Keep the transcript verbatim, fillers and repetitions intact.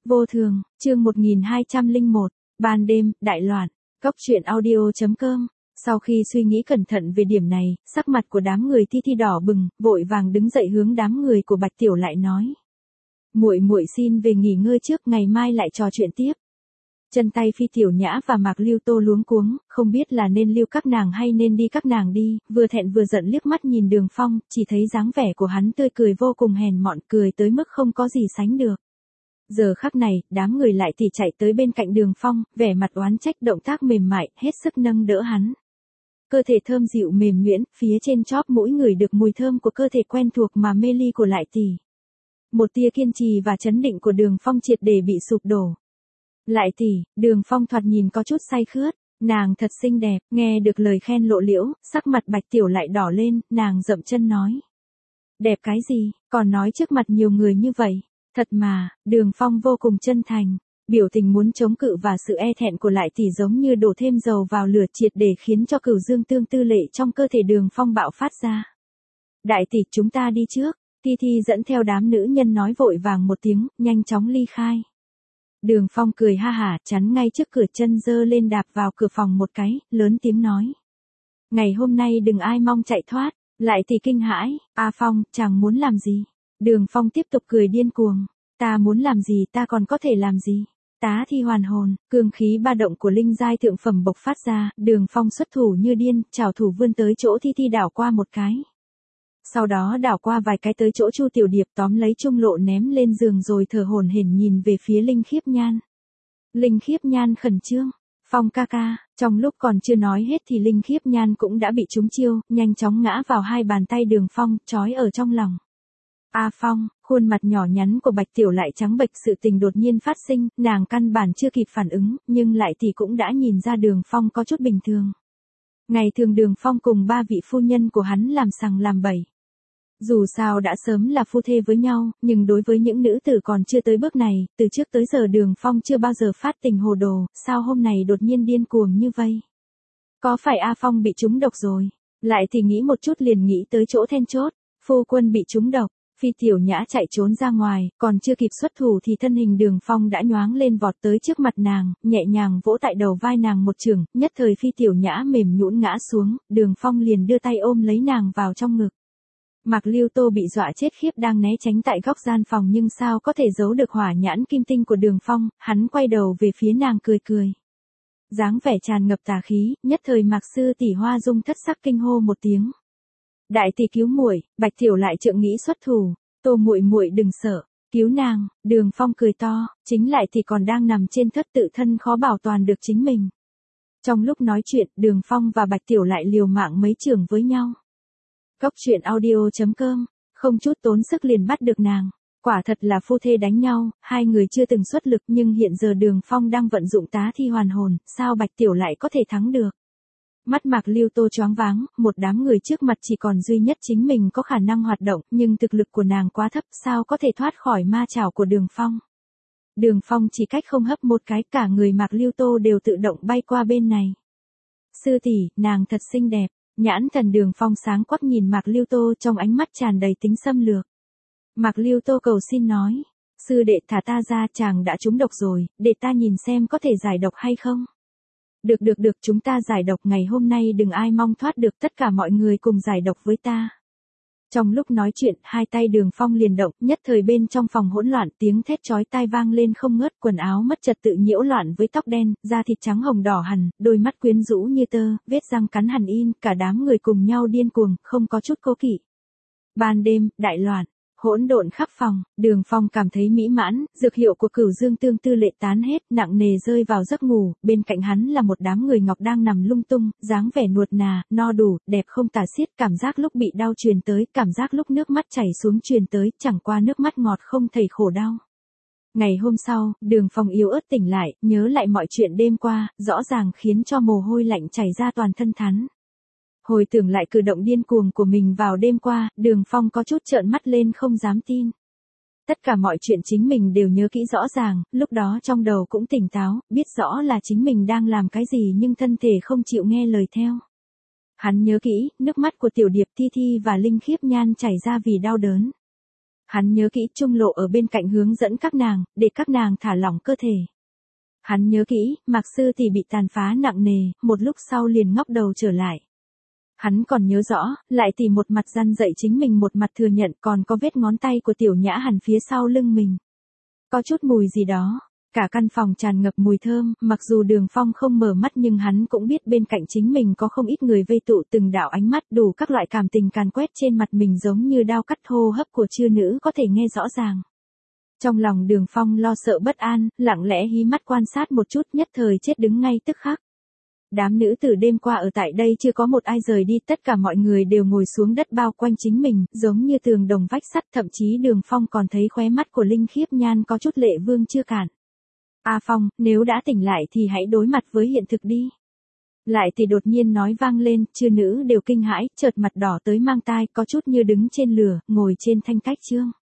Vô thường, chương một nghìn hai trăm lẻ một, ban đêm, đại loạn, cốc truyện audio.com. Sau khi suy nghĩ cẩn thận về điểm này, sắc mặt của đám người Thi Thi đỏ bừng, vội vàng đứng dậy hướng đám người của Bạch Tiểu lại nói: "Muội muội xin về nghỉ ngơi trước, ngày mai lại trò chuyện tiếp." Chân tay Phi Tiểu Nhã và Mạc Lưu Tô luống cuống, không biết là nên lưu các nàng hay nên đi các nàng đi, vừa thẹn vừa giận liếc mắt nhìn Đường Phong, chỉ thấy dáng vẻ của hắn tươi cười vô cùng hèn mọn, cười tới mức không có gì sánh được. Giờ khắc này, đám người lại tỉ chạy tới bên cạnh Đường Phong, vẻ mặt oán trách, động tác mềm mại, hết sức nâng đỡ hắn. Cơ thể thơm dịu mềm nhuyễn, phía trên chóp mũi người được mùi thơm của cơ thể quen thuộc mà mê ly của lại tỷ. Một tia kiên trì và chấn định của Đường Phong triệt để bị sụp đổ. Lại tỷ, Đường Phong thoạt nhìn có chút say khướt, nàng thật xinh đẹp, nghe được lời khen lộ liễu, sắc mặt Bạch Tiểu lại đỏ lên, nàng dậm chân nói: "Đẹp cái gì, còn nói trước mặt nhiều người như vậy." Thật mà, Đường Phong vô cùng chân thành, biểu tình muốn chống cự và sự e thẹn của lại tỷ giống như đổ thêm dầu vào lửa, triệt để khiến cho cửu dương tương tư lệ trong cơ thể Đường Phong bạo phát ra. "Đại tỷ, chúng ta đi trước." Thi Thi dẫn theo đám nữ nhân nói vội vàng một tiếng, nhanh chóng ly khai. Đường Phong cười ha hả, chắn ngay trước cửa, chân giơ lên đạp vào cửa phòng một cái, lớn tiếng nói: "Ngày hôm nay đừng ai mong chạy thoát." Lại tỷ kinh hãi: "A Phong, chàng muốn làm gì?" Đường Phong tiếp tục cười điên cuồng: "Ta muốn làm gì ta còn có thể làm gì?" Tá Thi hoàn hồn, cương khí ba động của linh giai thượng phẩm bộc phát ra, Đường Phong xuất thủ như điên, trảo thủ vươn tới chỗ Thi Thi đảo qua một cái. Sau đó đảo qua vài cái tới chỗ Chu Tiểu Điệp, tóm lấy Trung Lộ ném lên giường rồi thở hổn hển nhìn về phía Linh Khiếp Nhan. Linh Khiếp Nhan khẩn trương: "Phong ca ca." Trong lúc còn chưa nói hết thì Linh Khiếp Nhan cũng đã bị trúng chiêu, nhanh chóng ngã vào hai bàn tay Đường Phong, trói ở trong lòng. "A Phong." Khuôn mặt nhỏ nhắn của Bạch Tiểu lại trắng bệch, sự tình đột nhiên phát sinh, nàng căn bản chưa kịp phản ứng, nhưng lại thì cũng đã nhìn ra Đường Phong có chút bình thường. Ngày thường Đường Phong cùng ba vị phu nhân của hắn làm sằng làm bậy. Dù sao đã sớm là phu thê với nhau, nhưng đối với những nữ tử còn chưa tới bước này, từ trước tới giờ Đường Phong chưa bao giờ phát tình hồ đồ, sao hôm nay đột nhiên điên cuồng như vậy? Có phải A Phong bị trúng độc rồi? Lại thì nghĩ một chút liền nghĩ tới chỗ then chốt, phu quân bị trúng độc. Phi Tiểu Nhã chạy trốn ra ngoài, còn chưa kịp xuất thủ thì thân hình Đường Phong đã nhoáng lên vọt tới trước mặt nàng, nhẹ nhàng vỗ tại đầu vai nàng một chưởng, nhất thời Phi Tiểu Nhã mềm nhũn ngã xuống, Đường Phong liền đưa tay ôm lấy nàng vào trong ngực. Mạc Lưu Tô bị dọa chết khiếp, đang né tránh tại góc gian phòng nhưng sao có thể giấu được hỏa nhãn kim tinh của Đường Phong, hắn quay đầu về phía nàng cười cười. Dáng vẻ tràn ngập tà khí, nhất thời Mạc sư tỷ Hoa Dung thất sắc kinh hô một tiếng: "Đại tỷ cứu muội." Bạch Tiểu lại trượng nghĩ xuất thủ: "Tô muội muội đừng sợ, cứu nàng." Đường Phong cười to, chính lại thì còn đang nằm trên thất tự thân khó bảo toàn được chính mình. Trong lúc nói chuyện, Đường Phong và Bạch Tiểu lại liều mạng mấy chưởng với nhau. Cốc truyện audio.com, không chút tốn sức liền bắt được nàng. Quả thật là phu thê đánh nhau, hai người chưa từng xuất lực nhưng hiện giờ Đường Phong đang vận dụng Tá Thi hoàn hồn, sao Bạch Tiểu lại có thể thắng được? Mắt Mạc Lưu Tô choáng váng, một đám người trước mặt chỉ còn duy nhất chính mình có khả năng hoạt động, nhưng thực lực của nàng quá thấp, sao có thể thoát khỏi ma chảo của Đường Phong. Đường Phong chỉ cách không hấp một cái, cả người Mạc Lưu Tô đều tự động bay qua bên này. "Sư tỷ, nàng thật xinh đẹp." Nhãn thần Đường Phong sáng quắc nhìn Mạc Lưu Tô, trong ánh mắt tràn đầy tính xâm lược. Mạc Lưu Tô cầu xin nói: "Sư đệ thả ta ra, chàng đã trúng độc rồi, để ta nhìn xem có thể giải độc hay không." "Được được được, chúng ta giải độc, ngày hôm nay đừng ai mong thoát được, tất cả mọi người cùng giải độc với ta." Trong lúc nói chuyện, hai tay Đường Phong liền động, nhất thời bên trong phòng hỗn loạn, tiếng thét chói tai vang lên không ngớt, quần áo mất trật tự nhiễu loạn với tóc đen, da thịt trắng hồng đỏ hằn, đôi mắt quyến rũ như tơ, vết răng cắn hằn in, cả đám người cùng nhau điên cuồng, không có chút cố kỵ. Ban đêm, đại loạn, hỗn độn khắp phòng, Đường Phong cảm thấy mỹ mãn, dược hiệu của cửu dương tương tư lệ tán hết, nặng nề rơi vào giấc ngủ, bên cạnh hắn là một đám người ngọc đang nằm lung tung, dáng vẻ nuột nà, no đủ, đẹp không tả xiết, cảm giác lúc bị đau truyền tới, cảm giác lúc nước mắt chảy xuống truyền tới, chẳng qua nước mắt ngọt không thầy khổ đau. Ngày hôm sau, Đường Phong yếu ớt tỉnh lại, nhớ lại mọi chuyện đêm qua, rõ ràng khiến cho mồ hôi lạnh chảy ra toàn thân hắn. Hồi tưởng lại cử động điên cuồng của mình vào đêm qua, Đường Phong có chút trợn mắt lên không dám tin. Tất cả mọi chuyện chính mình đều nhớ kỹ rõ ràng, lúc đó trong đầu cũng tỉnh táo, biết rõ là chính mình đang làm cái gì nhưng thân thể không chịu nghe lời theo. Hắn nhớ kỹ, nước mắt của Tiểu Điệp, Thi Thi và Linh Khiếp Nhan chảy ra vì đau đớn. Hắn nhớ kỹ Trung Lộ ở bên cạnh hướng dẫn các nàng, để các nàng thả lỏng cơ thể. Hắn nhớ kỹ, Mạc Sư Tỷ bị tàn phá nặng nề, một lúc sau liền ngóc đầu trở lại. Hắn còn nhớ rõ, lại Tỷ một mặt răn dạy chính mình một mặt thừa nhận còn có vết ngón tay của Tiểu Nhã Hàn phía sau lưng mình. Có chút mùi gì đó. Cả căn phòng tràn ngập mùi thơm, mặc dù Đường Phong không mở mắt nhưng hắn cũng biết bên cạnh chính mình có không ít người vây tụ, từng đạo ánh mắt đủ các loại cảm tình càn quét trên mặt mình giống như đao cắt, hô hấp của chư nữ có thể nghe rõ ràng. Trong lòng Đường Phong lo sợ bất an, lặng lẽ hí mắt quan sát một chút, nhất thời chết đứng ngay tức khắc. Đám nữ tử đêm qua ở tại đây chưa có một ai rời đi, tất cả mọi người đều ngồi xuống đất bao quanh chính mình, giống như tường đồng vách sắt, thậm chí Đường Phong còn thấy khóe mắt của Linh Khiếp Nhan có chút lệ vương chưa cạn. A Phong, nếu đã tỉnh lại thì hãy đối mặt với hiện thực đi. Lại thì đột nhiên nói vang lên, chư nữ đều kinh hãi, chợt mặt đỏ tới mang tai, có chút như đứng trên lửa, ngồi trên thanh cách chương.